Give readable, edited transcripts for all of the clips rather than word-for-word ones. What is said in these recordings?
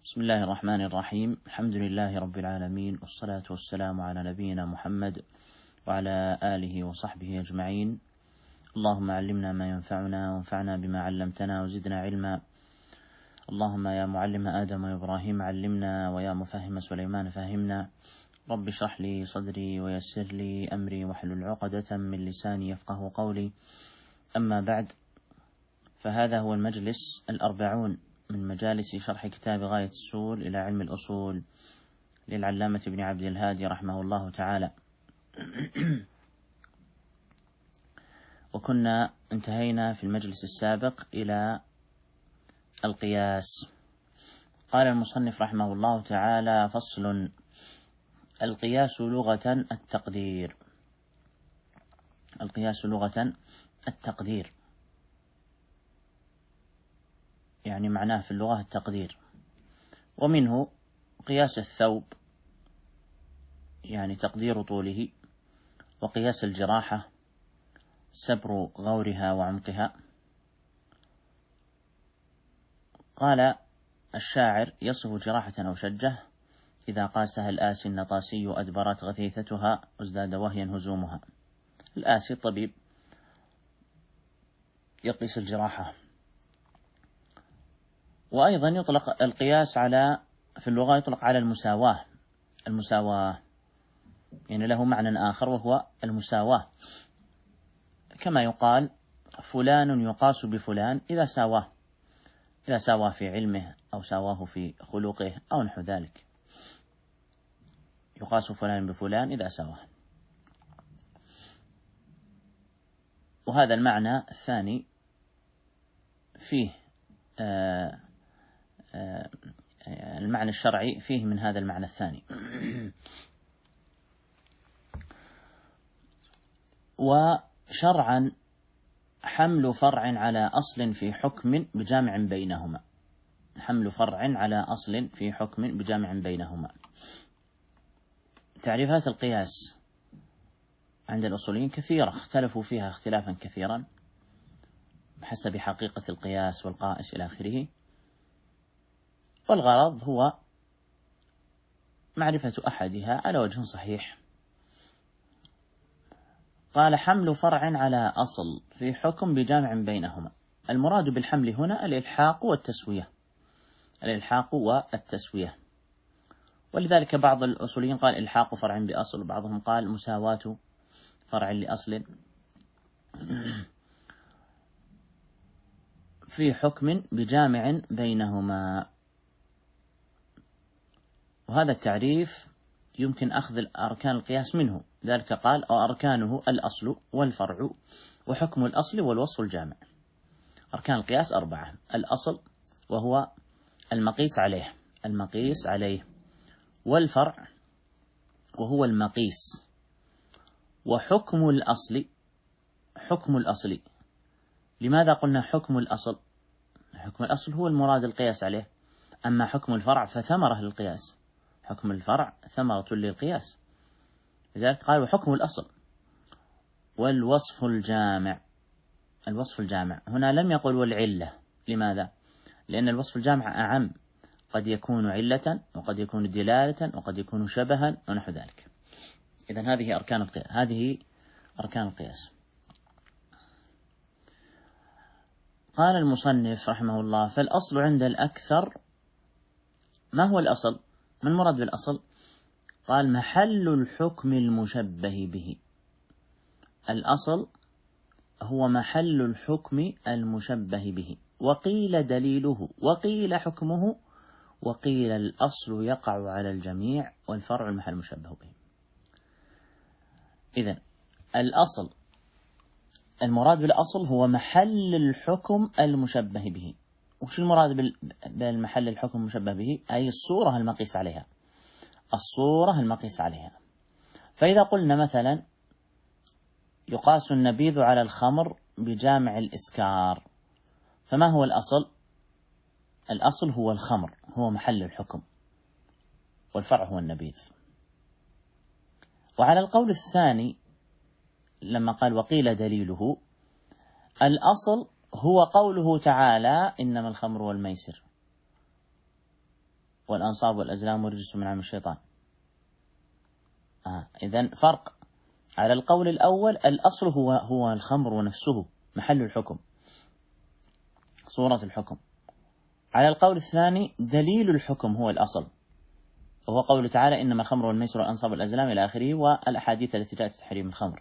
بسم الله الرحمن الرحيم. الحمد لله رب العالمين، والصلاة والسلام على نبينا محمد وعلى آله وصحبه أجمعين. اللهم علمنا ما ينفعنا وانفعنا بما علمتنا وزدنا علما. اللهم يا معلم آدم وإبراهيم علمنا، ويا مفهم سليمان فهمنا. رب اشرح لي صدري ويسر لي أمري واحلل عقدة من لساني يفقه قولي. أما بعد، فهذا هو المجلس 40 من مجالس شرح كتاب غاية السول إلى علم الأصول للعلامة ابن عبد الهادي رحمه الله تعالى. وكنا انتهينا في المجلس السابق إلى القياس. قال المصنف رحمه الله تعالى: فصل: القياس لغة التقدير. القياس لغة التقدير، يعني معناه في اللغة التقدير. ومنه قياس الثوب، يعني تقدير طوله، وقياس الجراحة سبر غورها وعمقها. قال الشاعر: يصف جراحة أو شجة إذا قاسها الآسي النطاسي أدبرت غثيثتها وازداد وهيا هزومها. الآسي الطبيب يقيس الجراحة. وأيضا يطلق القياس في اللغة يطلق على المساواة يعني له معنى آخر وهو المساواة، كما يقال فلان يقاس بفلان إذا ساواه في علمه أو ساواه في خلقه أو نحو ذلك. يقاس فلان بفلان إذا ساواه. وهذا المعنى الثاني فيه المعنى الشرعي فيه من هذا المعنى الثاني. وشرعا حمل فرع على أصل في حكم بجامع بينهما. حمل فرع على أصل في حكم بجامع بينهما. تعريفات القياس عند الأصوليين كثيرة، اختلفوا فيها اختلافا كثيرا بحسب حقيقة القياس والقائس إلى آخره، والغرض هو معرفة أحدها على وجه صحيح. قال: حمل فرع على أصل في حكم بجامع بينهما. المراد بالحمل هنا الإلحاق والتسوية. ولذلك بعض الأصوليين قال إلحاق فرع بأصل، وبعضهم قال مساواة فرع لأصل في حكم بجامع بينهما. وهذا التعريف يمكن أخذ أركان القياس منه، ذلك قال: أركانه الأصل والفرع وحكم الأصل والوصف الجامع. أركان القياس 4: الأصل وهو المقيس عليه، والفرع وهو المقيس، وحكم الأصل. لماذا قلنا حكم الأصل؟ حكم الأصل هو المراد القياس عليه، أما حكم الفرع فثمرة للقياس. حكم الفرع ثمرة للقياس، لذلك قال: وحكم الأصل. والوصف الجامع. الوصف الجامع هنا لم يقل والعلة. لماذا؟ لأن الوصف الجامع أعم، قد يكون علة وقد يكون دلالة وقد يكون شبها ونحو ذلك. إذن هذه أركان القياس. قال المصنف رحمه الله: فالأصل عند الأكثر. ما هو الأصل؟ ما المراد بالأصل؟ قال: محل الحكم المشبه به. الأصل هو محل الحكم المشبه به، وقيل دليله، وقيل حكمه، وقيل الأصل يقع على الجميع والفرع المحل المشبه به. إذن الأصل، المراد بالأصل هو محل الحكم المشبه به. وش المراد بالمحل الحكم المشبه به؟ أي الصورة المقيس عليها. فإذا قلنا مثلا يقاس النبيذ على الخمر بجامع الإسكار، فما هو الأصل؟ الأصل هو الخمر، هو محل الحكم، والفرع هو النبيذ. وعلى القول الثاني لما قال وقيل دليله، الأصل هو قوله تعالى: إنما الخمر والميسر. والأنصاب والأزلام رجس من عمل الشيطان. إذن فرق. على القول الأول الأصل هو الخمر نفسه محل الحكم، صورة الحكم. على القول الثاني دليل الحكم هو الأصل، وهو قوله تعالى إنما الخمر والميسر والأنصاب والأزلام إلى آخره، والأحاديث التي جاءت تحريم الخمر.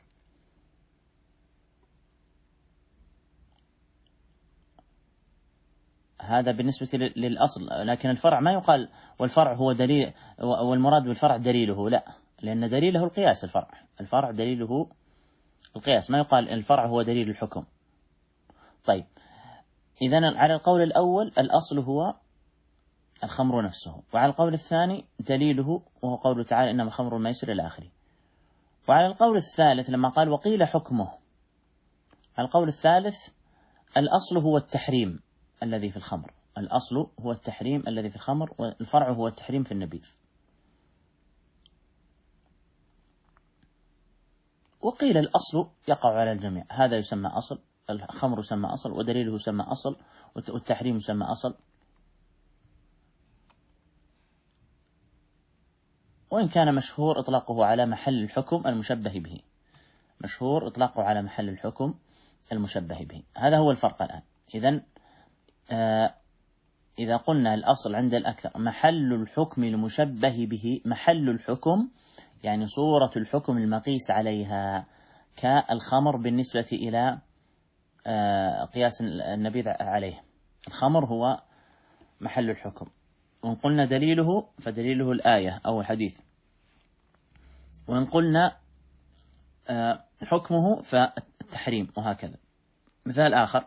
هذا بالنسبة للأصل، لكن الفرع ما يقال والفرع هو دليل، والمراد بالفرع دليله، لا، لأن دليله القياس. الفرع دليله القياس، ما يقال الفرع هو دليل الحكم. طيب، إذن على القول الأول الأصل هو الخمر نفسه، وعلى القول الثاني دليله وهو قوله تعالى إنما الخمر والميسر إلى آخره. وعلى القول الثالث لما قال وقيل حكمه، على القول الثالث الأصل هو التحريم الذي في الخمر، الأصل هو التحريم الذي في الخمر، والفرع هو التحريم في النبيذ. وقيل الأصل يقع على الجميع، هذا يسمى أصل، الخمر يسمى أصل، ودليله يسمى أصل، والتحريم يسمى أصل. وإن كان مشهور إطلاقه على محل الحكم المشبه به، مشهور إطلاقه على محل الحكم المشبه به. هذا هو الفرق الآن. إذن إذا قلنا الأصل عند الأكثر محل الحكم المشبه به، محل الحكم يعني صورة الحكم المقيس عليها، كالخمر بالنسبة إلى قياس النبيذ عليه، الخمر هو محل الحكم. وإن قلنا دليله فدليله الآية أو الحديث، وإن قلنا حكمه فالتحريم، وهكذا. مثال آخر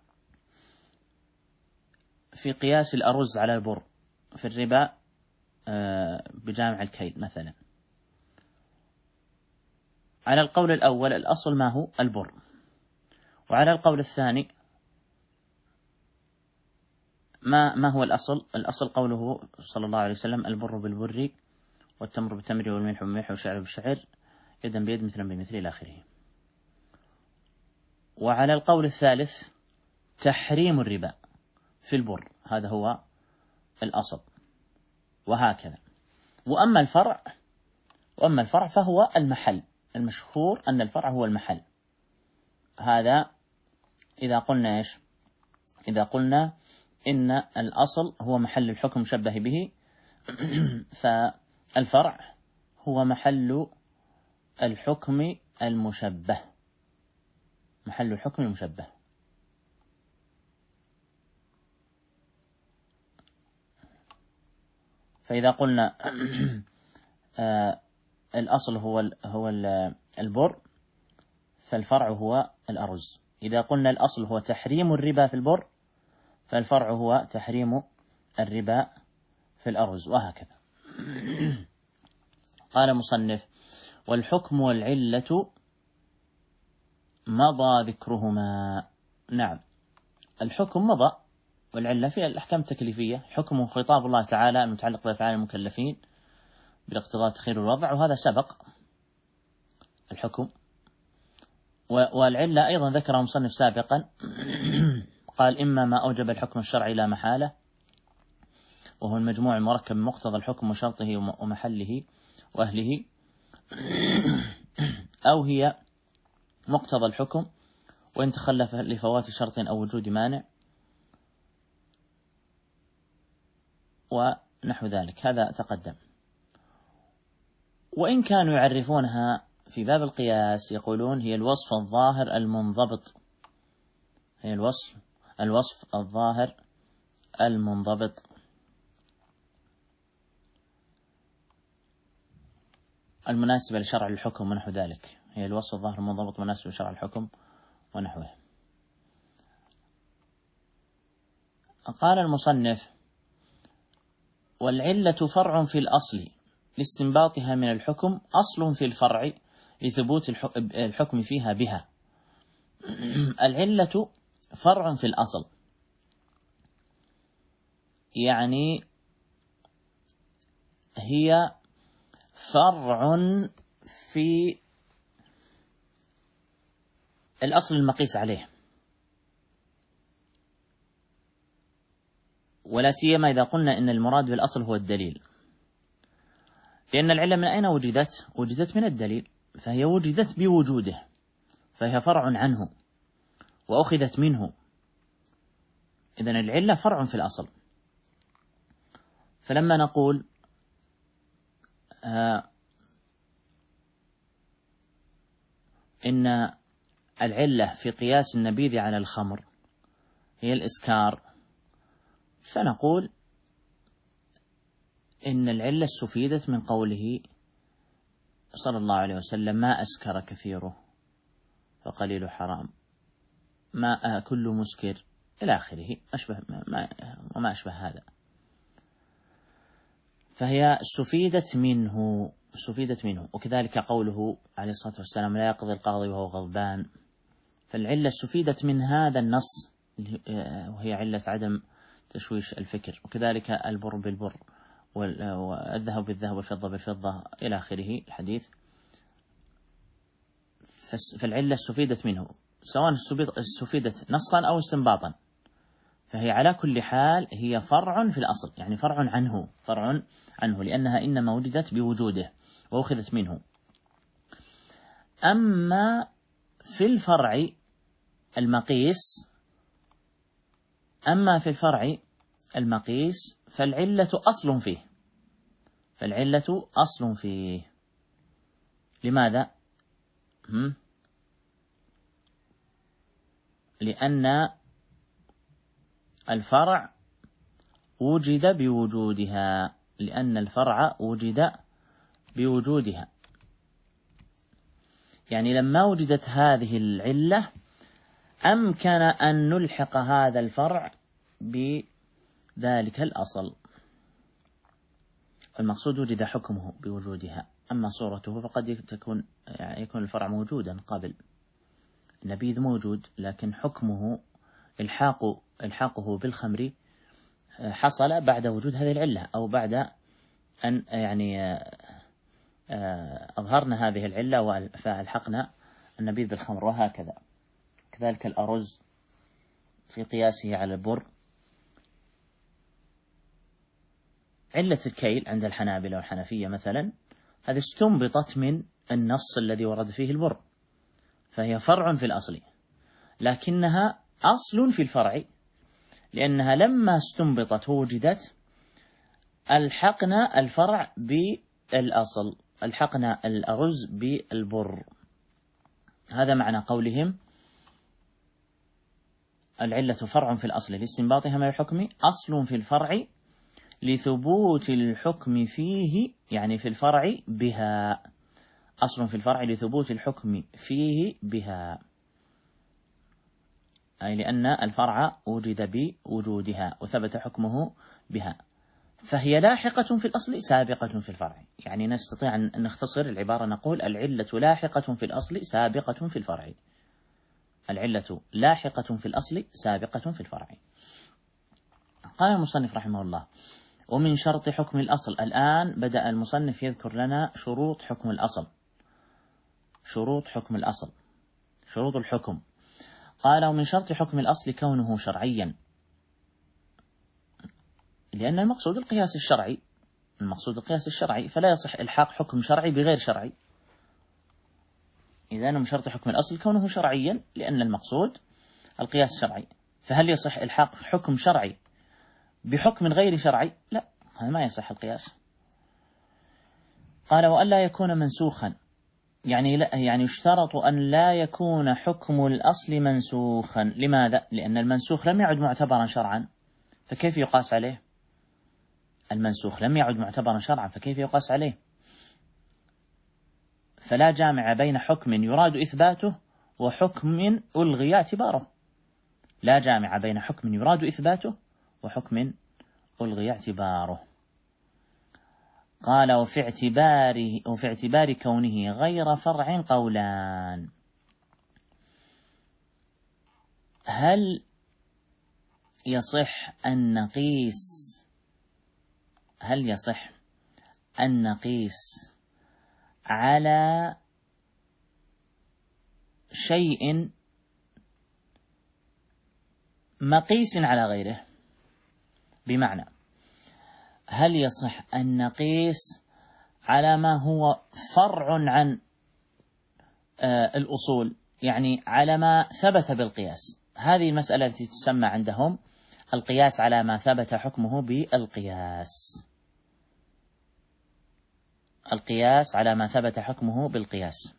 في قياس الأرز على البر في الربا بجامع الكيل مثلا. على القول الأول الأصل ما هو البر، وعلى القول الثاني ما هو الأصل؟ الأصل قوله صلى الله عليه وسلم البر بالبر والتمر بالتمر والملح بالملح والشعر بالشعر يدا بيد مثلا بمثل إلى آخره. وعلى القول الثالث تحريم الربا في البر، هذا هو الأصل، وهكذا. وأما الفرع فهو المحل، المشهور أن الفرع هو المحل. هذا إذا قلنا إيش؟ إذا قلنا إن الأصل هو محل الحكم مشبه به، فالفرع هو محل الحكم المشبه، محل الحكم المشبه. فإذا قلنا الأصل هو البر، فالفرع هو الأرز. إذا قلنا الأصل هو تحريم الربا في البر، فالفرع هو تحريم الربا في الأرز، وهكذا. قال مصنف والحكم والعلة مضى ذكرهما. نعم، الحكم مضى، والعلة في الأحكام التكليفية. حكمه خطاب الله تعالى المتعلق بأفعال المكلفين بالاقتضاء تخير الوضع، وهذا سبق الحكم. والعلة أيضا ذكر مصنف سابقا، قال إما ما أوجب الحكم الشرعي لا محالة، وهو المجموع المركب من مقتضى الحكم وشرطه ومحله وأهله، أو هي مقتضى الحكم وإن تخلف لفوات شرط أو وجود مانع، ونحو ذلك. هذا تقدم. وإن كانوا يعرفونها في باب القياس يقولون هي الوصف الظاهر المنضبط، هي الوصف الظاهر المنضبط، المناسبة لشرع الحكم ونحو ذلك. هي الوصف الظاهر المنضبط مناسب لشرع الحكم ونحوه. قال المصنف والعلة فرع في الأصل لاستنباطها من الحكم، أصل في الفرع لثبوت الحكم فيها بها. العلة فرع في الأصل، يعني هي فرع في الأصل المقيس عليه، ولا سيما إذا قلنا إن المراد بالأصل هو الدليل، لأن العلة من أين وجدت؟ وجدت من الدليل، فهي وجدت بوجوده، فهي فرع عنه وأخذت منه، إذن العلة فرع في الأصل. فلما نقول إن العلة في قياس النبيذ على الخمر هي الإسكار، فنقول إن العلة استفيدت من قوله صلى الله عليه وسلم: ما أسكر كثيره فقليل حرام، ما كل مسكر، إلى آخره، وما أشبه هذا. فهي استفيدت منه. وكذلك قوله عليه الصلاة والسلام: لا يقضي القاضي وهو غضبان، فالعلة استفيدت من هذا النص، وهي علة عدم تشويش الفكر. وكذلك البر بالبر والذهب بالذهب والفضة بالفضة إلى آخره الحديث. فالعلة استفيدت منه، سواء استفيدت نصا أو استنباطا، فهي على كل حال هي فرع في الأصل، يعني فرع عنه، لأنها إنما وجدت بوجوده وأخذت منه. أما في الفرع المقيس فالعلة أصل فيه. لماذا؟ لأن الفرع وجد بوجودها، يعني لما وجدت هذه العلة أمكن أن نلحق هذا الفرع بذلك الأصل. المقصود وجد حكمه بوجودها، أما صورته فقد يكون الفرع موجودا قبل، النبيذ موجود، لكن حكمه إلحاقه بالخمر حصل بعد وجود هذه العلة، أو بعد أن أظهرنا هذه العلة فألحقنا النبيذ بالخمر، وهكذا. كذلك الأرز في قياسه على البر، علة الكيل عند الحنابلة والحنفية مثلا، هذه استنبطت من النص الذي ورد فيه البر، فهي فرع في الأصل، لكنها أصل في الفرع، لأنها لما استنبطت ووجدت ألحقنا الفرع بالأصل، ألحقنا الأرز بالبر. هذا معنى قولهم: العلة فرع في الأصل لاستنباطها من الحكم، أصل في الفرع لثبوت الحكم فيه، يعني في الفرع بها، أصل في الفرع لثبوت الحكم فيه بها، أي لأن الفرع وجد بوجودها وثبت حكمه بها، فهي لاحقة في الأصل سابقة في الفرع. يعني نستطيع أن نختصر العبارة، نقول: العلة لاحقة في الأصل سابقة في الفرع. العلة لاحقة في الأصل سابقة في الفرع. قال المصنف رحمه الله: ومن شرط حكم الأصل. الآن بدأ المصنف يذكر لنا شروط حكم الأصل، شروط الحكم. قال: ومن شرط حكم الأصل كونه شرعيا، لأن المقصود القياس الشرعي، فلا يصح إلحاق حكم شرعي بغير شرعي. إذن من شرط حكم الأصل كونه شرعيا، لأن المقصود القياس الشرعي. فهل يصح إلحاق حكم شرعي بحكم غير شرعي؟ لا، هذا ما يصح القياس. قال: وألا يكون منسوخا، يعني يشترط أن لا يكون حكم الأصل منسوخا. لماذا؟ لأن المنسوخ لم يعد معتبرا شرعا، فكيف يقاس عليه؟ المنسوخ لم يعد معتبرا شرعا، فكيف يقاس عليه؟ فلا جامع بين حكم يراد إثباته وحكم ألغي اعتباره، لا جامع بين حكم يراد إثباته وحكم ألغي اعتباره. قال: وفي اعتبار كونه غير فرع قولان. هل يصح أن نقيس على شيء مقيس على غيره؟ بمعنى هل يصح أن نقيس على ما هو فرع عن الأصول، يعني على ما ثبت بالقياس؟ هذه المسألة التي تسمى عندهم القياس على ما ثبت حكمه بالقياس. القياس على ما ثبت حكمه بالقياس.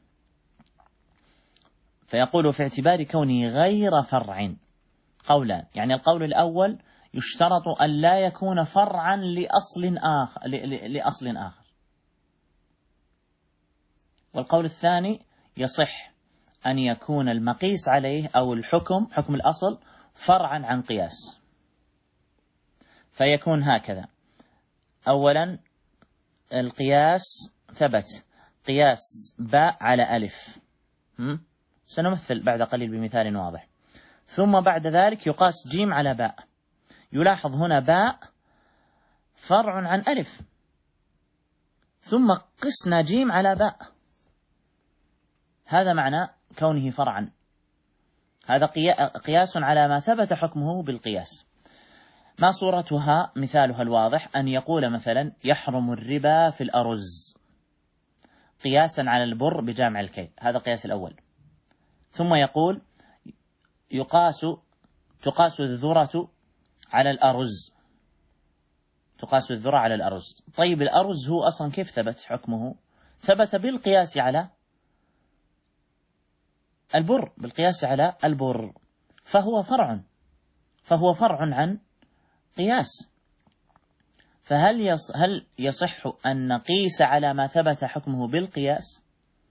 فيقول في اعتبار كونه غير فرع قولان، يعني القول الأول يشترط أن لا يكون فرعا لأصل آخر، والقول الثاني يصح أن يكون المقيس عليه أو حكم الأصل فرعا عن قياس. فيكون هكذا: أولا القياس ثبت قياس باء على ألف، سنمثل بعد قليل بمثال واضح. ثم بعد ذلك يقاس جيم على باء. يلاحظ هنا باء فرع عن ألف، ثم قسنا جيم على باء، هذا معنى كونه فرعا. هذا قياس على ما ثبت حكمه بالقياس. ما صورتها؟ مثالها الواضح أن يقول مثلا يحرم الربا في الأرز قياسا على البر بجامع الكيل، هذا قياس الأول. ثم يقول تقاس الذرة على الأرز، تقاس الذرة على الأرز. طيب الأرز هو أصلا كيف ثبت حكمه؟ ثبت بالقياس على البر، بالقياس على البر، فهو فرع عن قياس. فهل يصح أن نقيس على ما ثبت حكمه بالقياس؟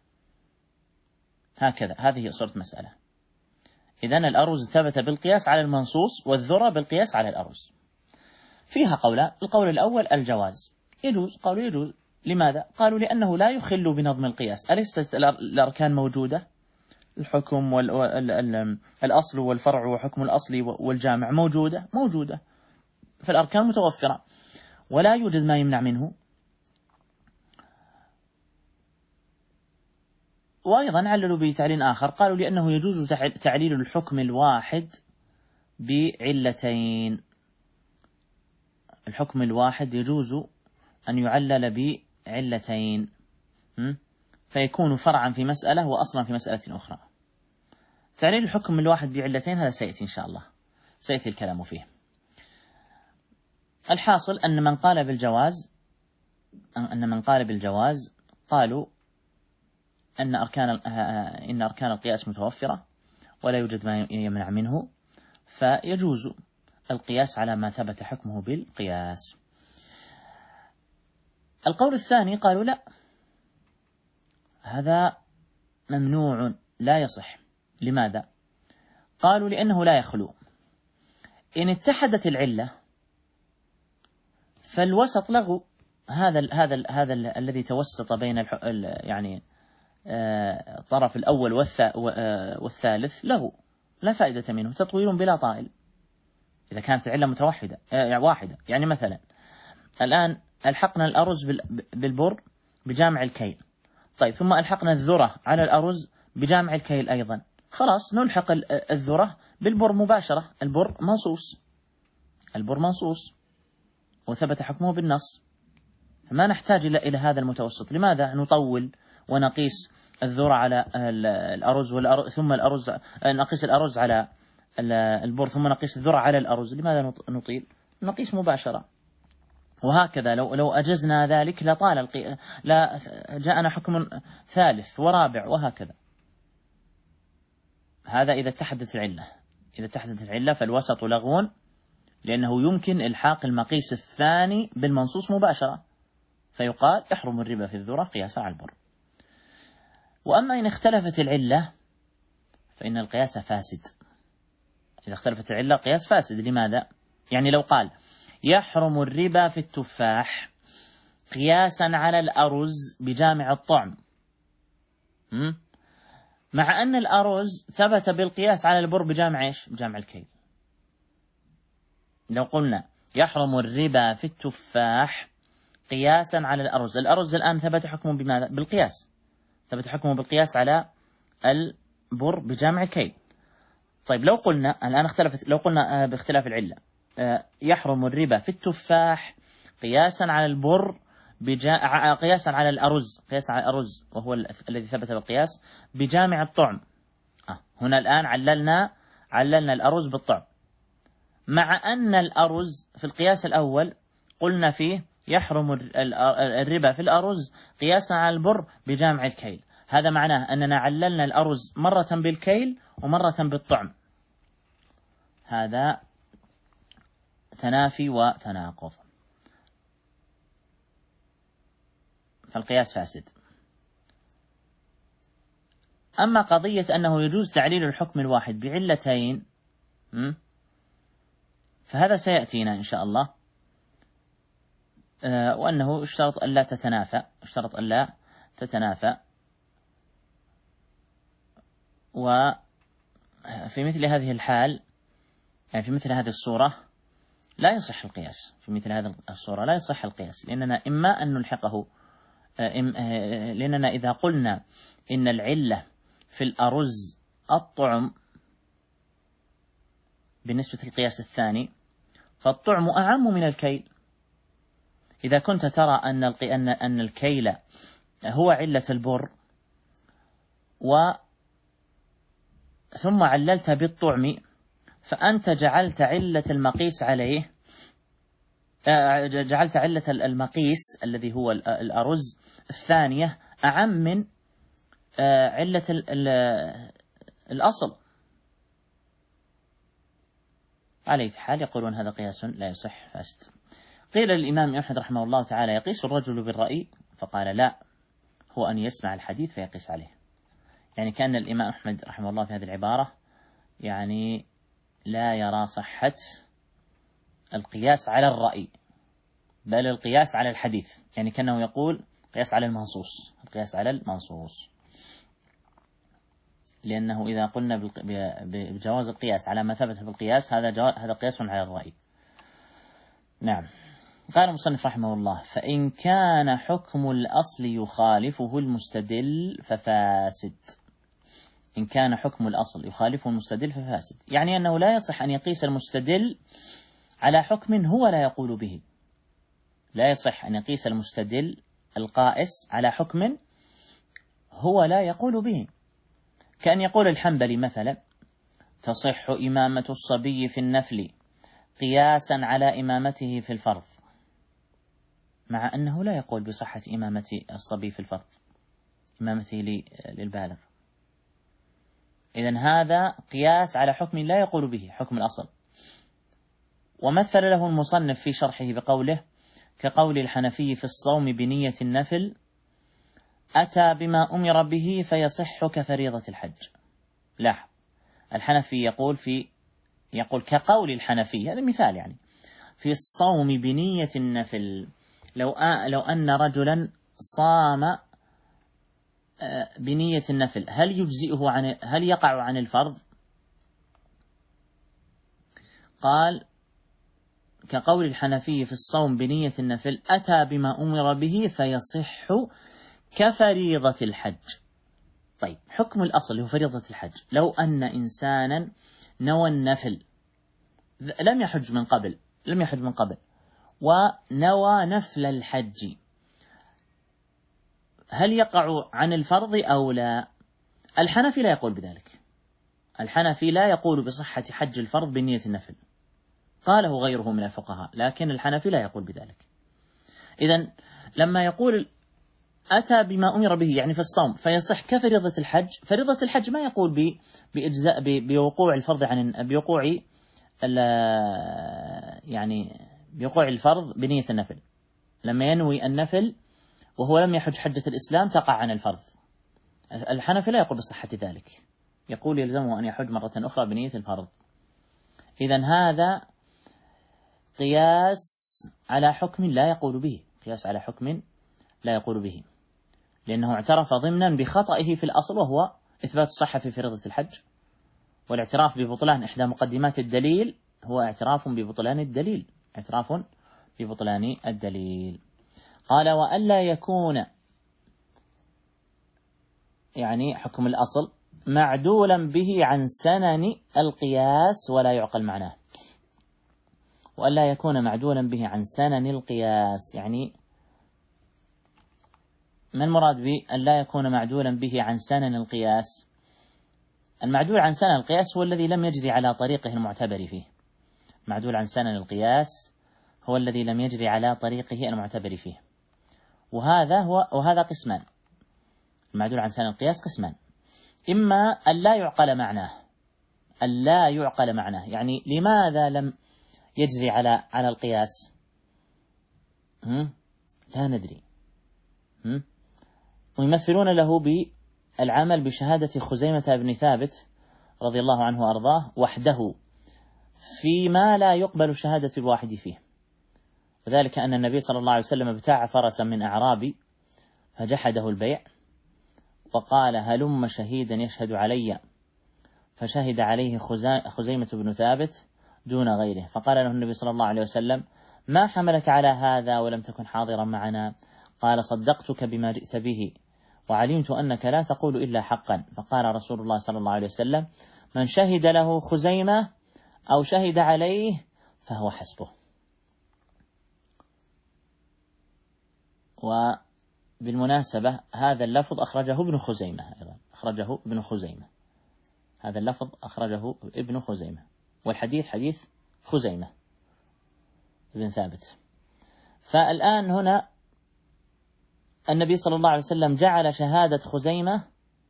هكذا، هذه صورة مسألة. إذن الأرز ثبت بالقياس على المنصوص، والذرة بالقياس على الأرز. فيها قولان: القول الأول الجواز، يجوز. قالوا يجوز. لماذا؟ قالوا لأنه لا يخل بنظم القياس. أليست الأركان موجودة؟ الحكم والأصل والفرع وحكم الأصل والجامع موجودة، فالأركان متوفرة ولا يوجد ما يمنع منه. وأيضا عللوا بتعليل آخر، قالوا لأنه يجوز تعليل الحكم الواحد بعلتين. الحكم الواحد يجوز أن يعلل بعلتين، فيكون فرعا في مسألة وأصلا في مسألة أخرى. تعليل الحكم الواحد بعلتين هذا سيأتي إن شاء الله، سيأتي الكلام فيه. الحاصل أن من قال بالجواز قالوا إن أركان القياس متوفرة ولا يوجد ما يمنع منه، فيجوز القياس على ما ثبت حكمه بالقياس. القول الثاني قالوا لا، هذا ممنوع لا يصح. لماذا؟ قالوا لأنه لا يخلو. إن اتحدت العلة فالوسط له، هذا الذي توسط بين يعني الطرف الأول والثالث له لا فائدة منه، تطويل بلا طائل إذا كانت العلة واحدة. يعني مثلا الآن ألحقنا الأرز بالبر بجامع الكيل، طيب ثم ألحقنا الذرة على الأرز بجامع الكيل أيضا، خلاص نلحق الذرة بالبر مباشرة. البر منصوص وثبت حكمه بالنص، فما نحتاج إلى هذا المتوسط. لماذا نطول ونقيس الذرة على الأرز ثم نقيس الأرز على البر ثم نقيس الذرة على الأرز؟ لماذا نطيل؟ نقيس مباشرة. وهكذا لو أجزنا ذلك لا جاءنا حكم ثالث ورابع وهكذا. هذا إذا اتحدت العلة فالوسط لغو، لأنه يمكن إلحاق المقيس الثاني بالمنصوص مباشرة، فيقال يحرم الربا في الذرة قياسا على البر. وأما إن اختلفت العلة فإن القياس فاسد. إذا اختلفت العلة قياس فاسد. لماذا؟ يعني لو قال يحرم الربا في التفاح قياسا على الأرز بجامع الطعم، مع أن الأرز ثبت بالقياس على البر بجامع بجامع الكيل. لو قلنا يحرم الربا في التفاح قياسا على الأرز الآن ثبت حكمه بماذا؟ بالقياس، ثبت حكمه بالقياس على البر بجامع الكيل. طيب لو قلنا الآن لو قلنا باختلاف العلة، يحرم الربا في التفاح قياسا على البر قياسا على الأرز وهو الذي ثبت بالقياس بجامع الطعم. هنا الآن عللنا الأرز بالطعم، مع أن الأرز في القياس الأول قلنا فيه يحرم الربا في الأرز قياسا على البر بجامع الكيل. هذا معناه أننا عللنا الأرز مرة بالكيل ومرة بالطعم. هذا تنافي وتناقض، فالقياس فاسد. أما قضية أنه يجوز تعليل الحكم الواحد بعلتين فهذا سيأتينا إن شاء الله، وأنه اشترط ألا تتنافى، وفي مثل هذه الحال، يعني في مثل هذه الصورة لا يصح القياس. لأننا إما أن نلحقه، لأننا إذا قلنا إن العلة في الأرز الطعم بالنسبة للقياس الثاني، فالطعم أعم من الكيل. إذا كنت ترى أن الكيل هو علة البر ثم عللت بالطعم، فأنت جعلت علة المقيس عليه، جعلت علة المقيس الذي هو الأرز الثانية أعم من علة الأصل. على حال يقولون هذا قياس لا يصح فاسد. قيل للإمام أحمد رحمه الله تعالى: يقيس الرجل بالرأي؟ فقال: لا، هو أن يسمع الحديث فيقيس عليه. يعني كان الإمام أحمد رحمه الله في هذه العبارة يعني لا يرى صحة القياس على الرأي، بل القياس على الحديث. يعني كأنه يقول القياس على المنصوص، لأنه إذا قلنا بجواز القياس على ما ثبت في القياس هذا قياس على الرأي. نعم. قال المصنف رحمه الله: فإن كان حكم الأصل يخالفه المستدل ففاسد. إن كان حكم الأصل يخالفه المستدل ففاسد، يعني أنه لا يصح أن يقيس المستدل على حكم هو لا يقول به. لا يصح أن يقيس المستدل القائس على حكم هو لا يقول به، كأن يقول الحنبلي مثلا: تصح إمامة الصبي في النفل قياسا على إمامته في الفرض، مع أنه لا يقول بصحة إمامة الصبي في الفرض، إمامته للبالغ. إذن هذا قياس على حكم لا يقول به، حكم الأصل. ومثل له المصنف في شرحه بقوله: كقول الحنفي في الصوم بنية النفل أتى بما أمر به فيصح كفريضة الحج. لاحظ، الحنفي يقول كقول الحنفي، هذا مثال يعني، في الصوم بنية النفل. لو أن رجلا صام بنية النفل هل يقع عن الفرض؟ قال: كقول الحنفي في الصوم بنية النفل أتى بما أمر به فيصح كفريضة الحج. طيب، حكم الأصل هو فريضة الحج. لو أن إنسانا نوى النفل، لم يحج من قبل ونوى نفل الحج، هل يقع عن الفرض أو لا؟ الحنفي لا يقول بذلك. الحنفي لا يقول بصحة حج الفرض بنية النفل، قاله غيره من الفقهاء، لكن الحنفي لا يقول بذلك. إذن لما يقول أتى بما أمر به يعني في الصوم فيصح كفريضة الحج، فريضة الحج ما يقول بإجزاء بوقوع الفرض بوقوع الفرض بنية النفل. لما ينوي النفل وهو لم يحج حجة الإسلام تقع عن الفرض. الحنفي لا يقول بصحة ذلك، يقول يلزمه أن يحج مرة أخرى بنية الفرض. إذن هذا قياس على حكم لا يقول به، لأنه اعترف ضمنا بخطئه في الأصل، وهو إثبات الصحة في فريضة الحج. والاعتراف ببطلان إحدى مقدمات الدليل هو اعتراف ببطلان الدليل. قال: وألا يكون يعني حكم الأصل معدولا به عن سنن القياس ولا يعقل معناه. وألا يكون معدولا به عن سنن القياس. يعني ما المراد بأن لا يكون معدولا به عن سنن القياس؟ المعدول عن سنن القياس هو الذي لم يجري على طريقه المعتبر فيه. معدول عن سنن القياس هو الذي لم يجري على طريقه المعتبر فيه، وهذا قسمان. المعدول عن سنن القياس قسمان: إما أن لا يعقل معناه، أن لا يعقل معناه، يعني لماذا لم يجري على القياس؟ لا ندري. ويمثلون له بالعمل بشهادة خزيمة بن ثابت رضي الله عنه وأرضاه وحده فيما لا يقبل شهادة الواحد فيه، وذلك أن النبي صلى الله عليه وسلم ابتاع فرسا من أعرابي فجحده البيع وقال: هلم شهيدا يشهد علي، فشهد عليه خزيمة بن ثابت دون غيره، فقال له النبي صلى الله عليه وسلم: ما حملك على هذا ولم تكن حاضرا معنا؟ قال: صدقتك بما جئت به وعلمت أنك لا تقول إلا حقا. فقال رسول الله صلى الله عليه وسلم: من شهد له خزيمة أو شهد عليه فهو حسبه. وبالمناسبة هذا اللفظ أخرجه ابن خزيمة أيضا، أخرجه ابن خزيمة، هذا اللفظ أخرجه ابن خزيمة، والحديث حديث خزيمة بن ثابت. فالآن هنا النبي صلى الله عليه وسلم جعل شهادة خزيمة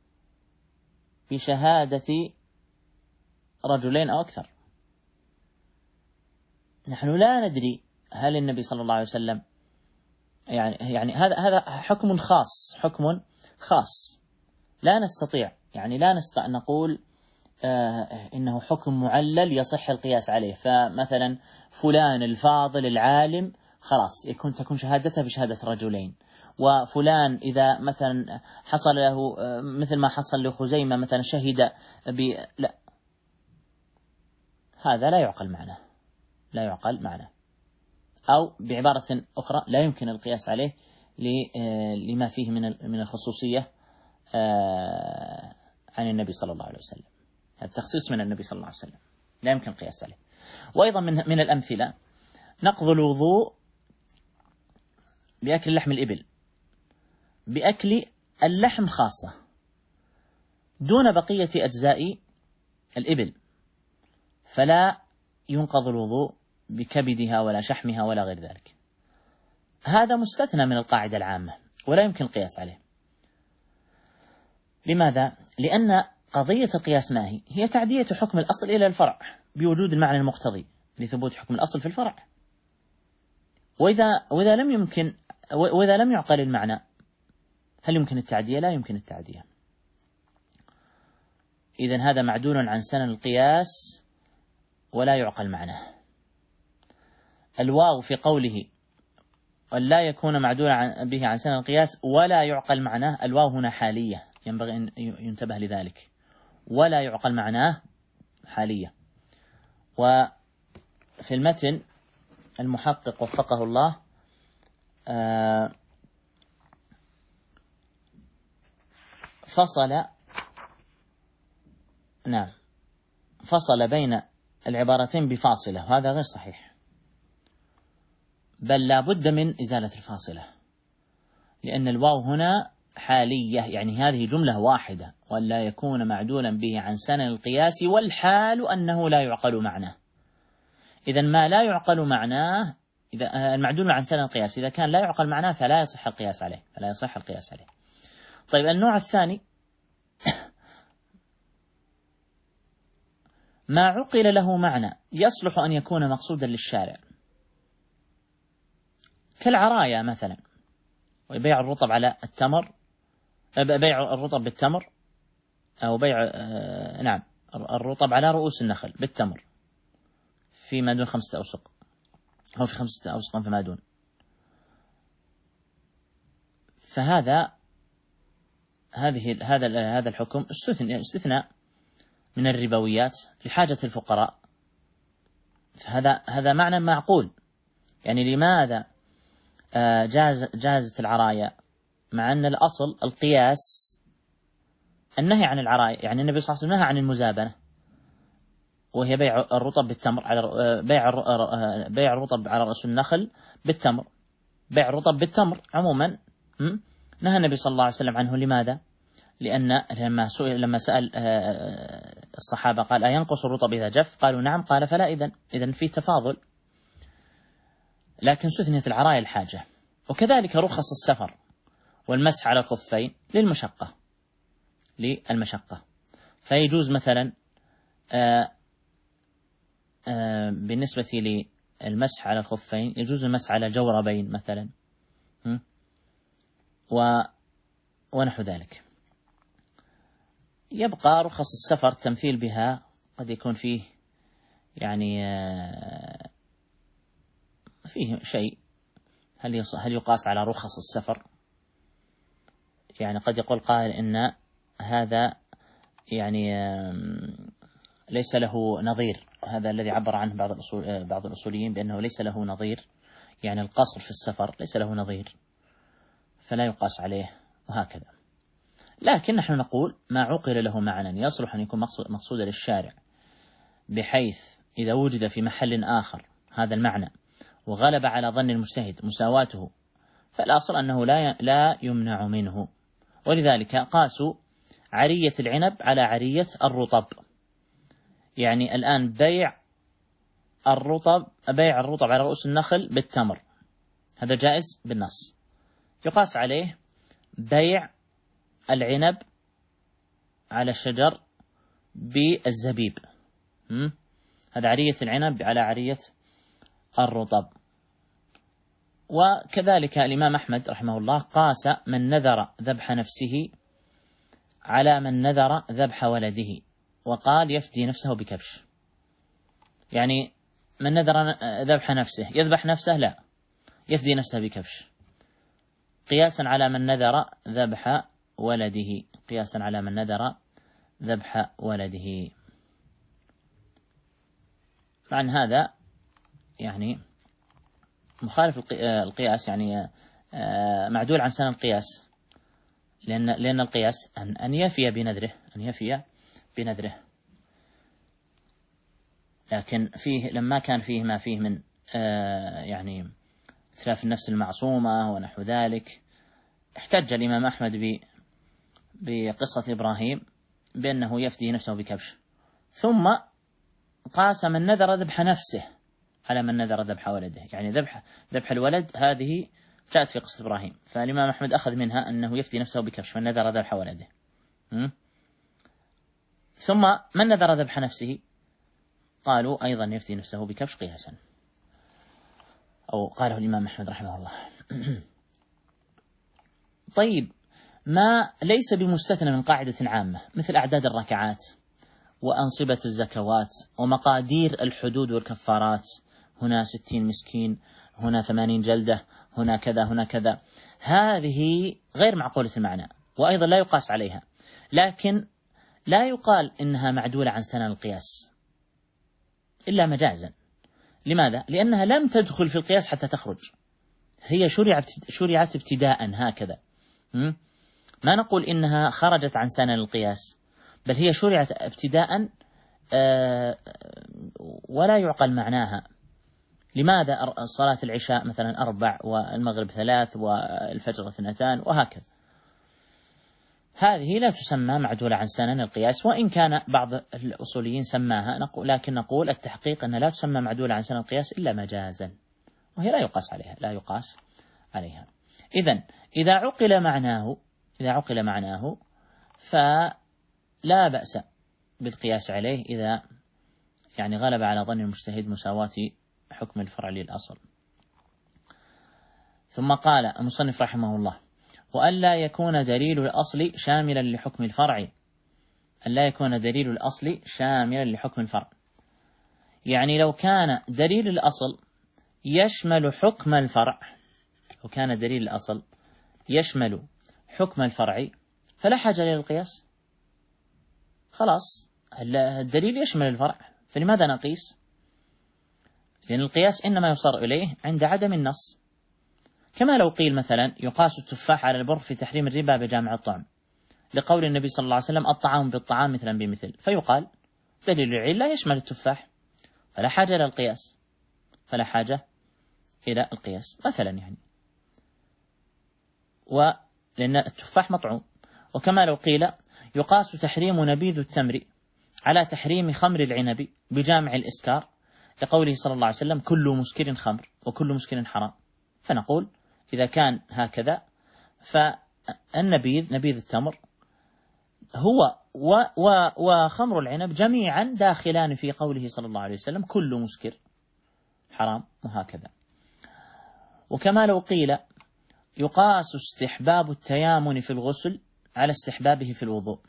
بشهادة رجلين أو أكثر. نحن لا ندري هل النبي صلى الله عليه وسلم يعني هذا حكم خاص لا نستطيع أن نقول إنه حكم معلل يصح القياس عليه. فمثلا فلان الفاضل العالم خلاص تكون شهادته بشهادة رجلين، وفلان إذا مثلا حصل له مثل ما حصل لخزيمة مثلا شهد لا، هذا لا يعقل معناه، أو بعبارة أخرى لا يمكن القياس عليه لما فيه من الخصوصية عن النبي صلى الله عليه وسلم، التخصيص من النبي صلى الله عليه وسلم لا يمكن القياس عليه. وأيضا من الأمثلة نقض الوضوء بأكل لحم الإبل، بأكل اللحم خاصة دون بقية أجزاء الإبل، فلا ينقض الوضوء بكبدها ولا شحمها ولا غير ذلك. هذا مستثنى من القاعدة العامة ولا يمكن القياس عليه. لماذا؟ لأن قضية القياس ما هي تعدية حكم الأصل إلى الفرع بوجود المعنى المقتضي لثبوت حكم الأصل في الفرع. وإذا لم يعقل المعنى هل يمكن التعدية؟ لا يمكن التعدية. إذن هذا معدول عن سنن القياس ولا يعقل معناه. الواو في قوله ولا يكون معدولا به عن سنن القياس ولا يعقل معناه، الواو هنا حالية، ينبغي أن ينتبه لذلك، ولا يعقل معناه حالية. وفي المتن المحقق وفقه الله فصل بين العبارتين بفاصلة، وهذا غير صحيح، بل لا بد من إزالة الفاصلة، لأن الواو هنا حالية، يعني هذه جملة واحدة: ولا يكون معدولا به عن سنن القياس والحال أنه لا يعقل معناه. إذن ما لا يعقل معناه، إذا المعدول عن سنن القياس إذا كان لا يعقل معناه فلا يصح القياس عليه. طيب، النوع الثاني ما عقل له معنى يصلح أن يكون مقصودا للشارع، كالعرايا مثلا، وبيع الرطب على التمر، بيع الرطب بالتمر، أو بيع الرطب على رؤوس النخل بالتمر فيما دون 5 أوسق، أو في 5 أوسق فما دون. فهذا هذا الحكم استثناء من الربويات لحاجة الفقراء، فهذا معنى معقول. يعني لماذا جازت العرايا مع أن الأصل القياس النهي عن العرايا؟ يعني النبي صلى الله عليه وسلم نهى عن المزابنة، وهي بيع الرطب بالتمر على بيع الرطب على رأس النخل بالتمر، بيع الرطب بالتمر عموما نهى النبي صلى الله عليه وسلم عنه. لماذا؟ لأن لما سأل الصحابة قال أينقص الرطب إذا جف؟ قالوا نعم. قال فلا إذن في تفاضل، لكن استثنيت العرايا الحاجة. وكذلك رخص السفر والمسح على الخفين للمشقة، فيجوز مثلا بالنسبة للمسح على الخفين يجوز المسح على جوربين مثلا ونحو ذلك. يبقى رخص السفر تمثيل بها قد يكون فيه يعني فيه شيء، هل يقاس على رخص السفر؟ يعني قد يقول قائل إن هذا يعني ليس له نظير، هذا الذي عبر عنه بعض الأصوليين بأنه ليس له نظير، يعني القصر في السفر ليس له نظير فلا يقاس عليه وهكذا. لكن نحن نقول ما عقل له معنى يصلح أن يكون مقصودا للشارع، بحيث إذا وجد في محل آخر هذا المعنى وغلب على ظن المجتهد مساواته فالأصل أنه لا يمنع منه. ولذلك قاسوا عرية العنب على عرية الرطب، يعني الآن بيع الرطب على رؤوس النخل بالتمر هذا جائز بالنص، يقاس عليه بيع العنب على الشجر بالزبيب، هذا عرية العنب على عرية الرطب. وكذلك الإمام أحمد رحمه الله قاس من نذر ذبح نفسه على من نذر ذبح ولده، وقال يفدي نفسه بكبش، يعني من نذر ذبح نفسه يذبح نفسه لا، يفدي نفسه بكبش، قياسا على من نذر ذبح ولده، قياسا على من نذر ذبح ولده. مع أن هذا يعني مخالف القياس، يعني معدول عن سنن القياس، لأن القياس أن يفي بنذره، لكن فيه لما كان فيه ما فيه من يعني اتلاف النفس المعصومة ونحو ذلك، احتج الإمام أحمد بقصة إبراهيم بأنه يفدي نفسه بكبش، ثم قاس من نذر ذبح نفسه على من نذر ذبح ولده، يعني ذبح الولد هذه جاءت في قصة إبراهيم، فالإمام أحمد أخذ منها أنه يفدي نفسه بكبش من نذر ذبح ولده. ثم من نذر ذبح نفسه قالوا أيضا يفدي نفسه بكبش قياسا، أو قاله الإمام أحمد رحمه الله. طيب، ما ليس بمستثنى من قاعدة عامة مثل أعداد الركعات وأنصبة الزكوات ومقادير الحدود والكفارات، هنا 60 مسكين، هنا 80 جلدة، هنا كذا هنا كذا، هذه غير معقولة المعنى وأيضا لا يقاس عليها، لكن لا يقال إنها معدولة عن سنن القياس إلا مجازا. لماذا؟ لأنها لم تدخل في القياس حتى تخرج، هي شرعت ابتداء هكذا، ما نقول إنها خرجت عن سنن القياس، بل هي شرعت ابتداء ولا يعقل معناها. لماذا صلاة العشاء مثلا 4 والمغرب 3 والفجر 2 وهكذا؟ هذه لا تسمى معدولة عن سنن القياس، وإن كان بعض الأصوليين سماها، لكن نقول التحقيق أن لا تسمى معدولة عن سنن القياس إلا مجازا، وهي لا يقاس عليها. إذن إذا عقل معناه فلا بأس بالقياس عليه إذا يعني غلب على ظن المجتهد مساواة حكم الفرع للأصل. ثم قال المصنف رحمه الله: وألا يكون دليل الأصل شاملا لحكم الفرع، ألا يكون دليل الأصل شاملا لحكم الفرع، يعني لو كان دليل الأصل يشمل حكم الفرع، لو كان دليل الأصل يشمل حكم الفرع فلا حاجة للقياس، خلاص الدليل يشمل الفرع، فلماذا نقيس؟ لأن القياس إنما يصار إليه عند عدم النص، كما لو قيل مثلا يقاس التفاح على البر في تحريم الربا بجامع الطعم، لقول النبي صلى الله عليه وسلم: الطعام بالطعام مثلا بمثل، فيقال دليل العلة يشمل التفاح، فلا حاجة إلى القياس، فلا حاجة إلى القياس مثلا يعني. ولأن التفاح مطعوم. وكما لو قيل يقاس تحريم نبيذ التمر على تحريم خمر العنب بجامع الإسكار، لقوله صلى الله عليه وسلم كل مسكر خمر وكل مسكر حرام. فنقول إذا كان هكذا فالنبيذ، نبيذ التمر هو وخمر العنب جميعا داخلان في قوله صلى الله عليه وسلم كل مسكر حرام، وهكذا. وكما لو قيل يقاس استحباب التيامن في الغسل على استحبابه في الوضوء،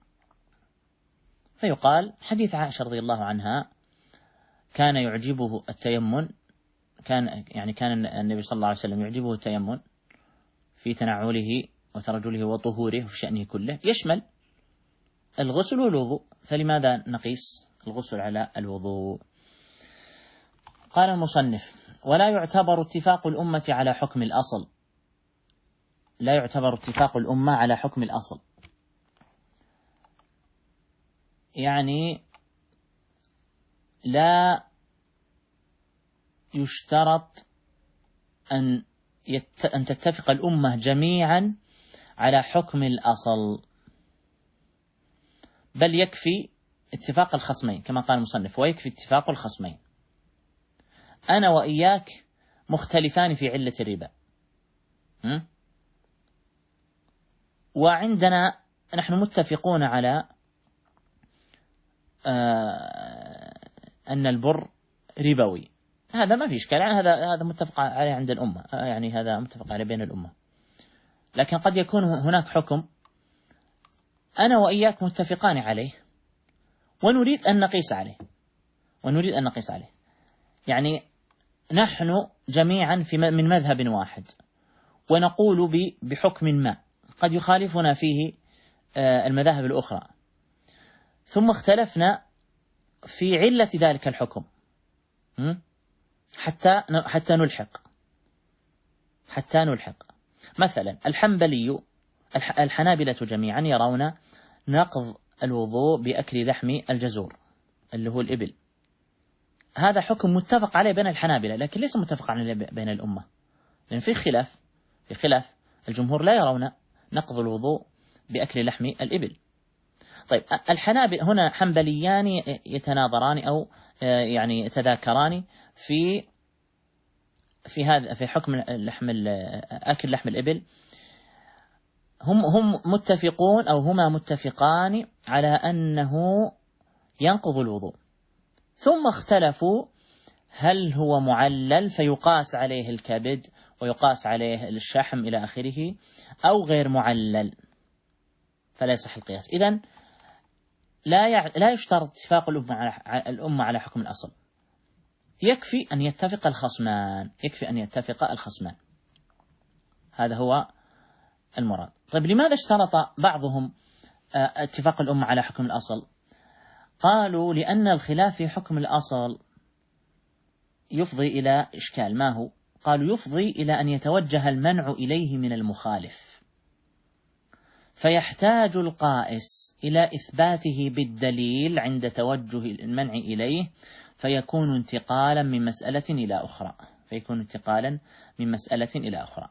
فيقال حديث عائشة رضي الله عنها كان يعجبه التيمن، كان النبي صلى الله عليه وسلم يعجبه التيمن في تنعله وترجله وطهوره وفي شأنه كله، يشمل الغسل والوضوء، فلماذا نقيس الغسل على الوضوء؟ قال المصنف: ولا يعتبر اتفاق الأمة على حكم الأصل. لا يعتبر اتفاق الأمة على حكم الأصل، يعني لا يشترط أن تتفق الأمة جميعا على حكم الأصل، بل يكفي اتفاق الخصمين كما قال المصنف: ويكفي اتفاق الخصمين. أنا وإياك مختلفان في علة الربا، وعندنا نحن متفقون على أن البر ربوي، هذا ما في إشكال، يعني هذا متفق عليه عند الأمة، يعني هذا متفق عليه بين الأمة. لكن قد يكون هناك حكم أنا وإياك متفقان عليه ونريد أن نقيس عليه، يعني نحن جميعا من مذهب واحد ونقول بحكم ما قد يخالفنا فيه المذاهب الأخرى، ثم اختلفنا في علة ذلك الحكم حتى نلحق. مثلا الحنابلة جميعا يرون نقض الوضوء بأكل لحم الجزور اللي هو الإبل، هذا حكم متفق عليه بين الحنابلة، لكن ليس متفق عليه بين الأمة، لأن في خلاف الجمهور لا يرون نقض الوضوء بأكل لحم الإبل. طيب الحنابلة هنا حنبليان يتناظران أو يعني يتذاكران في حكم أكل لحم الإبل. هم متفقون أو هما متفقان على أنه ينقض الوضوء، ثم اختلفوا هل هو معلل فيقاس عليه الكبد ويقاس عليه الشحم إلى آخره، أو غير معلل فلا يصح القياس. إذن لا يشترط اتفاق الأمة على حكم الأصل، يكفي أن يتفق الخصمان، هذا هو المراد. طيب لماذا اشترط بعضهم اتفاق الأمة على حكم الأصل؟ قالوا لأن الخلاف في حكم الأصل يفضي إلى إشكال. ما هو؟ قالوا يفضي إلى أن يتوجه المنع إليه من المخالف، فيحتاج القائس إلى إثباته بالدليل عند توجه المنع إليه، فيكون انتقالا من مسألة إلى أخرى.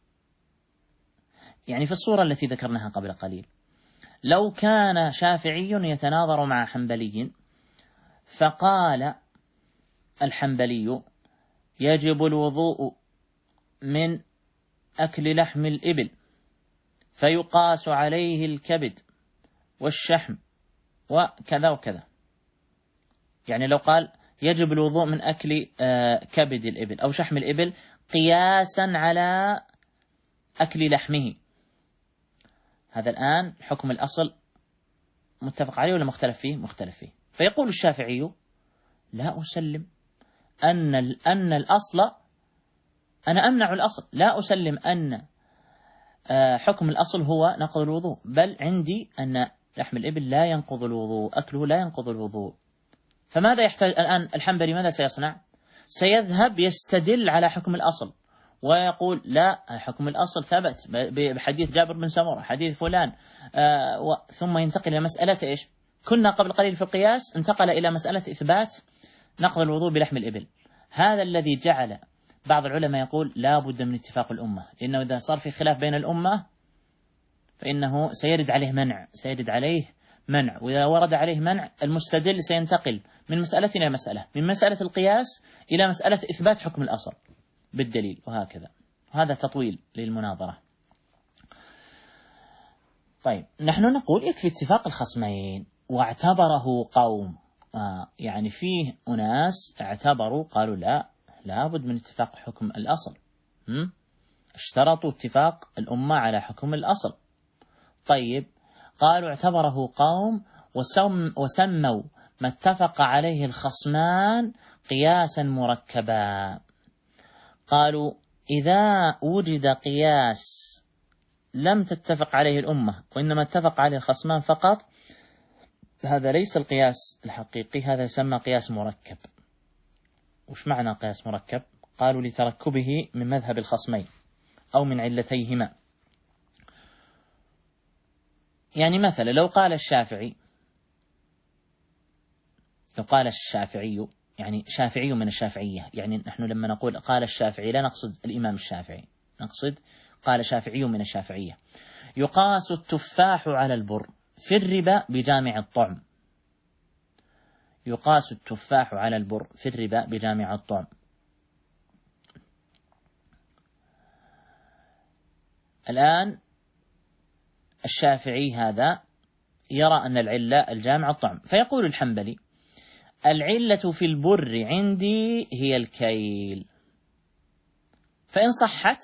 يعني في الصورة التي ذكرناها قبل قليل، لو كان شافعي يتناظر مع حنبلي فقال الحنبلي يجب الوضوء من أكل لحم الإبل فيقاس عليه الكبد والشحم وكذا وكذا، يعني لو قال يجب الوضوء من أكل كبد الإبل أو شحم الإبل قياسا على أكل لحمه، هذا الآن حكم الأصل متفق عليه ولا مختلف فيه؟ فيقول الشافعي لا أسلم أن الأصل، أنا أمنع الأصل، لا أسلم أن حكم الأصل هو نقض الوضوء، بل عندي أن لحم الإبل لا ينقض الوضوء، أكله لا ينقض الوضوء. فماذا يحتاج الآن الحنبلي؟ ماذا سيصنع؟ سيذهب يستدل على حكم الأصل ويقول لا، حكم الأصل ثبت بحديث جابر بن سمرة، حديث فلان، ثم ينتقل إلى مسألة إيش؟ كنا قبل قليل في القياس، انتقل إلى مسألة إثبات نقض الوضوء بلحم الإبل. هذا الذي جعل بعض العلماء يقول لا بد من اتفاق الأمة، لأنه إذا صار في خلاف بين الأمة فإنه سيرد عليه منع، وإذا ورد عليه منع المستدل سينتقل من مسألة إلى مسألة، من مسألة القياس إلى مسألة إثبات حكم الأصل بالدليل، وهكذا. هذا تطويل للمناظرة. طيب، نحن نقول يكفي اتفاق الخصمين، واعتبره قوم، يعني فيه أناس اعتبروا قالوا لا بد من اتفاق حكم الأصل، اشترطوا اتفاق الأمة على حكم الأصل. طيب، قالوا اعتبره قوم وسموا ما اتفق عليه الخصمان قياسا مركبا. قالوا إذا وجد قياس لم تتفق عليه الأمة وإنما اتفق عليه الخصمان فقط، هذا ليس القياس الحقيقي، هذا يسمى قياس مركب. وش معنى قياس مركب؟ قالوا لتركبه من مذهب الخصمين أو من علتيهما. يعني مثلا لو قال الشافعي يعني شافعي من الشافعية، يعني نحن لما نقول قال الشافعي لا نقصد الإمام الشافعي، نقصد قال شافعي من الشافعية. يقاس التفاح على البر في الربا بجامع الطعم. يقاس التفاح على البر في الربا بجامع الطعم. الآن الشافعي هذا يرى أن العلة الجامع الطعم، فيقول الحنبلي العلة في البر عندي هي الكيل، فإن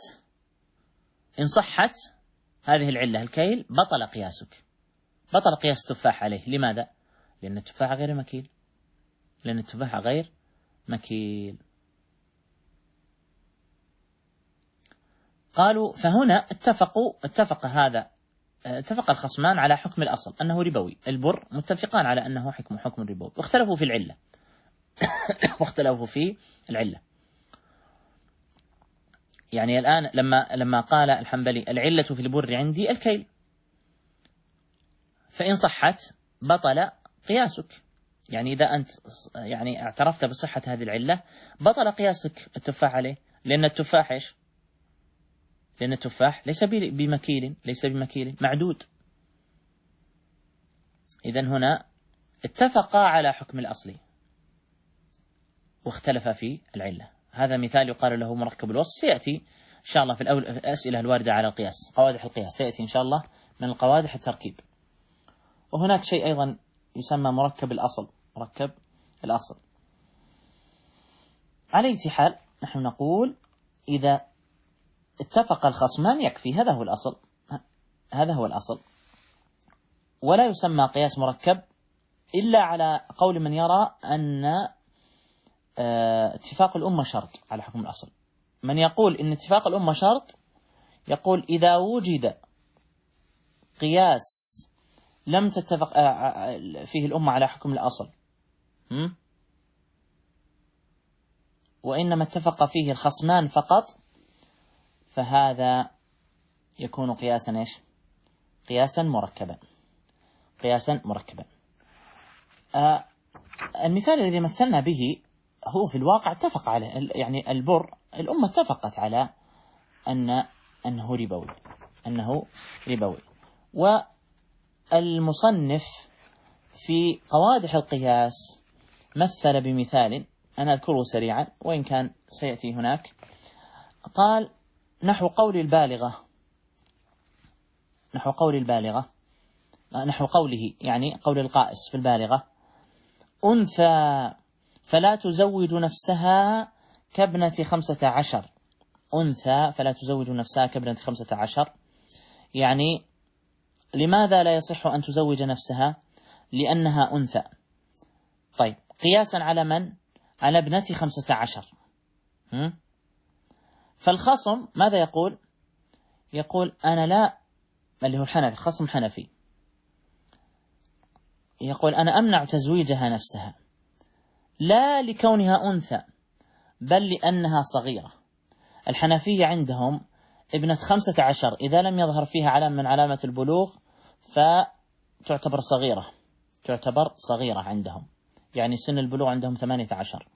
صحت هذه العلة الكيل بطل قياسك، بطل قياس التفاح عليه. لماذا؟ لأن التفاح غير مكيل. قالوا فهنا اتفق الخصمان على حكم الأصل أنه ربوي، البر متفقان على أنه حكم ربوي، واختلفوا في العلة يعني الآن لما قال الحنبلي العلة في البر عندي الكيل، فإن صحت بطل قياسك. يعني إذا أنت يعني اعترفت بصحة هذه العلة بطل قياسك التفاح عليه، لأن التفاح ليس بمكيل معدود. إذن هنا اتفقا على حكم الأصل واختلف في العلة. هذا مثال يقال له مركب الوصف، سيأتي إن شاء الله في الأسئلة الواردة على القياس، قوادح القياس، سيأتي إن شاء الله من القوادح التركيب. وهناك شيء أيضا يسمى مركب الأصل. على أي حال نحن نقول إذا اتفق الخصمان يكفي، هذا هو الأصل، ولا يسمى قياس مركب إلا على قول من يرى أن اتفاق الأمة شرط على حكم الأصل. من يقول إن اتفاق الأمة شرط يقول إذا وجد قياس لم تتفق فيه الأمة على حكم الأصل وإنما اتفق فيه الخصمان فقط، فهذا يكون قياسا مركبا. المثال الذي مثلنا به هو في الواقع اتفق عليه، يعني البر الأمة اتفقت على أنه ربوي. والمصنف في قوادح القياس مثل بمثال أنا أذكره سريعا وإن كان سيأتي هناك. قال نحو قوله يعني قول القائس في البالغة أنثى فلا تزوج نفسها كابنة 15. أنثى فلا تزوج نفسها كابنة 15، يعني لماذا لا يصح أن تزوج نفسها؟ لأنها أنثى. طيب، قياسا على من؟ على ابنة 15. فالخصم ماذا يقول؟ يقول أنا لا، اللي هو الحنفي، الخصم حنفي، يقول أنا أمنع تزويجها نفسها لا لكونها أنثى بل لأنها صغيرة. الحنفية عندهم ابنة 15 إذا لم يظهر فيها علامة من علامة البلوغ فتعتبر تعتبر صغيرة عندهم، يعني سن البلوغ عندهم 18.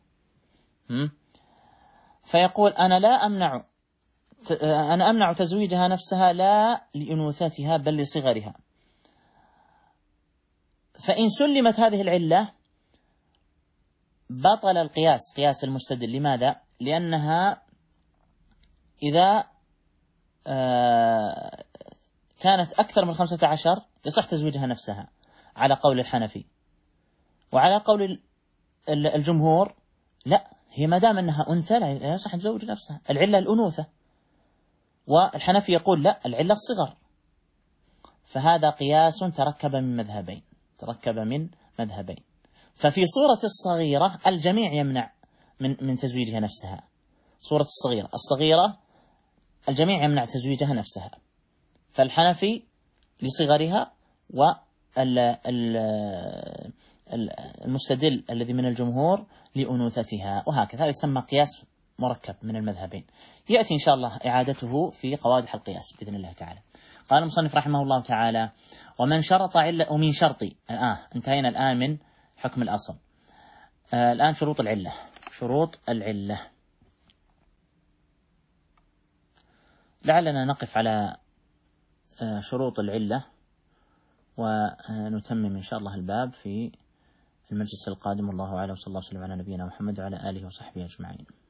فيقول أنا أمنع تزويجها نفسها لا لأنوثتها بل لصغرها. فإن سلمت هذه العلة بطل القياس، قياس المستدل. لماذا؟ لأنها إذا كانت أكثر من 15 يصح تزويجها نفسها على قول الحنفي، وعلى قول الجمهور لا، هي ما دام أنها أنثى لا يصح تزوج نفسها، العلة الأنوثة، والحنفي يقول لا، العلة الصغر. فهذا قياس تركب من مذهبين. ففي صورة الصغيرة الجميع يمنع من تزويجها نفسها، صورة الصغيرة الجميع يمنع تزويجها نفسها، فالحنفي لصغرها، والمستدل الذي من الجمهور لأنوثتها، وهكذا. هذا يسمى قياس مركب من المذهبين، يأتي إن شاء الله إعادته في قواعد القياس بإذن الله تعالى. قال المصنف رحمه الله تعالى: ومن شرط علة ومن شرط. انتهينا الآن من حكم الأصل. الآن شروط العلة. لعلنا نقف على شروط العلة ونتمم إن شاء الله الباب في المجلس القادم. والله أعلم، صلى الله وسلم على نبينا محمد وعلى آله وصحبه أجمعين.